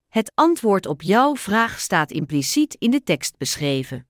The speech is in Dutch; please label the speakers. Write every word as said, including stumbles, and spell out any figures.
Speaker 1: Het antwoord op jouw vraag staat impliciet in de tekst beschreven.